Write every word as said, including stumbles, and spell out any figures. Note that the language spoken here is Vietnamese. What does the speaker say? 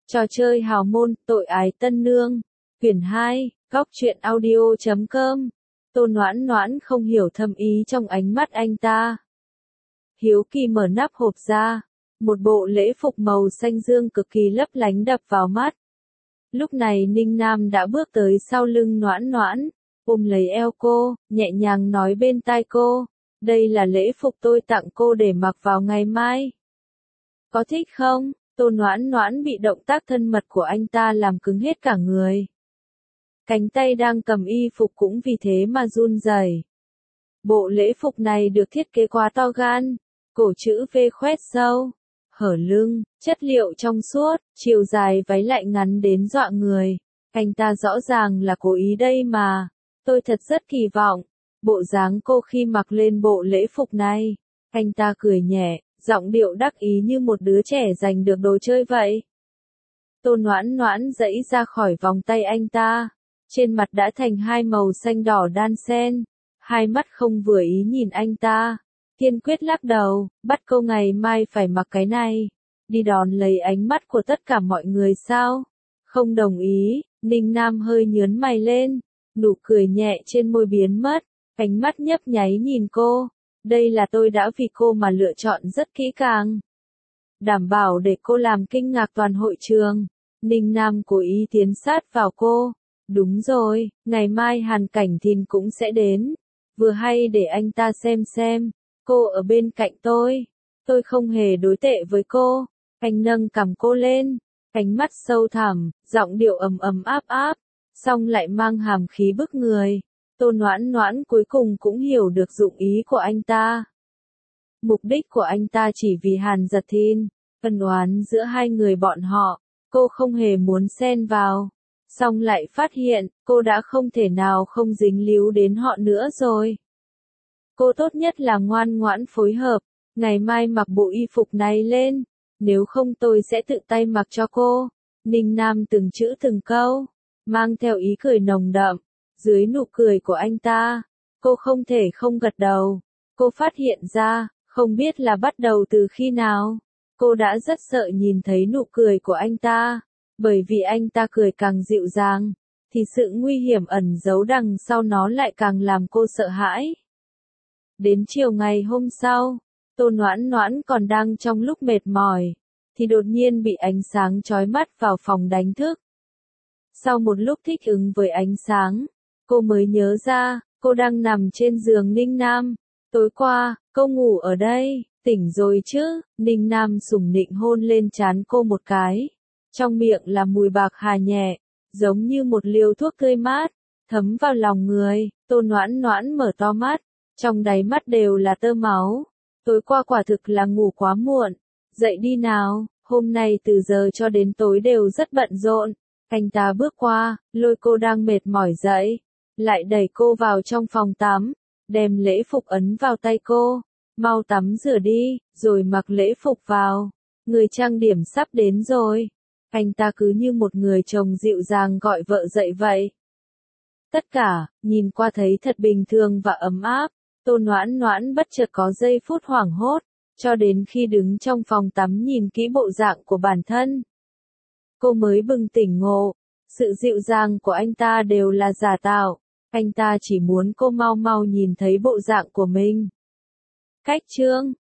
Trò chơi hào môn, tội ái tân nương. Quyển hai, góc truyện audio chấm com. Tô Noãn Noãn không hiểu thâm ý trong ánh mắt anh ta. Hiếu kỳ mở nắp hộp ra. Một bộ lễ phục màu xanh dương cực kỳ lấp lánh đập vào mắt. Lúc này Ninh Nam đã bước tới sau lưng Noãn Noãn, ôm lấy eo cô, nhẹ nhàng nói bên tai cô. Đây là lễ phục tôi tặng cô để mặc vào ngày mai. Có thích không? Tô Noãn Noãn bị động tác thân mật của anh ta làm cứng hết cả người. Cánh tay đang cầm y phục cũng vì thế mà run rẩy. Bộ lễ phục này được thiết kế quá to gan, cổ chữ V khoét sâu, hở lưng, chất liệu trong suốt, chiều dài váy lại ngắn đến dọa người. Anh ta rõ ràng là cố ý đây mà. Tôi thật rất kỳ vọng bộ dáng cô khi mặc lên bộ lễ phục này. Anh ta cười nhẹ, giọng điệu đắc ý như một đứa trẻ giành được đồ chơi vậy. Tô Noãn Noãn giãy ra khỏi vòng tay anh ta, trên mặt đã thành hai màu xanh đỏ đan xen, hai mắt không vừa ý nhìn anh ta, kiên quyết lắc đầu, bắt cô ngày mai phải mặc cái này, đi đón lấy ánh mắt của tất cả mọi người sao? Không đồng ý. Ninh Nam hơi nhướng mày lên, nụ cười nhẹ trên môi biến mất, ánh mắt nhấp nháy nhìn cô. Đây là tôi đã vì cô mà lựa chọn rất kỹ càng. Đảm bảo để cô làm kinh ngạc toàn hội trường. Ninh Nam cố ý tiến sát vào cô. Đúng rồi, ngày mai Hàn Cảnh Thìn cũng sẽ đến. Vừa hay để anh ta xem xem. Cô ở bên cạnh tôi. Tôi không hề đối tệ với cô. Anh nâng cằm cô lên. Ánh mắt sâu thẳm, giọng điệu ầm ầm áp áp. Xong lại mang hàm khí bức người. Tô Noãn Noãn cuối cùng cũng hiểu được dụng ý của anh ta. Mục đích của anh ta chỉ vì Hàn Giật Thìn, ân oán giữa hai người bọn họ, cô không hề muốn xen vào. Xong lại phát hiện, cô đã không thể nào không dính líu đến họ nữa rồi. Cô tốt nhất là ngoan ngoãn phối hợp, ngày mai mặc bộ y phục này lên, nếu không tôi sẽ tự tay mặc cho cô. Ninh Nam từng chữ từng câu, mang theo ý cười nồng đậm. Dưới nụ cười của anh ta, cô không thể không gật đầu. Cô phát hiện ra, không biết là bắt đầu từ khi nào, cô đã rất sợ nhìn thấy nụ cười của anh ta, bởi vì anh ta cười càng dịu dàng, thì sự nguy hiểm ẩn giấu đằng sau nó lại càng làm cô sợ hãi. Đến chiều ngày hôm sau, Tô Noãn Noãn còn đang trong lúc mệt mỏi, thì đột nhiên bị ánh sáng chói mắt vào phòng đánh thức. Sau một lúc thích ứng với ánh sáng, cô mới nhớ ra, cô đang nằm trên giường Ninh Nam. Tối qua, cô ngủ ở đây, tỉnh rồi chứ? Ninh Nam sủng nịnh hôn lên trán cô một cái. Trong miệng là mùi bạc hà nhẹ, giống như một liều thuốc tươi mát, thấm vào lòng người. Tô Noãn Noãn mở to mắt, trong đáy mắt đều là tơ máu. Tối qua quả thực là ngủ quá muộn. Dậy đi nào, hôm nay từ giờ cho đến tối đều rất bận rộn. Anh ta bước qua, lôi cô đang mệt mỏi dậy, lại đẩy cô vào trong phòng tắm, đem lễ phục ấn vào tay cô. Mau tắm rửa đi, rồi mặc lễ phục vào. Người trang điểm sắp đến rồi. Anh ta cứ như một người chồng dịu dàng gọi vợ dậy vậy. Tất cả, nhìn qua thấy thật bình thường và ấm áp. Tô Noãn Noãn bất chợt có giây phút hoảng hốt, cho đến khi đứng trong phòng tắm nhìn kỹ bộ dạng của bản thân. Cô mới bừng tỉnh ngộ, sự dịu dàng của anh ta đều là giả tạo, anh ta chỉ muốn cô mau mau nhìn thấy bộ dạng của mình. Cách chương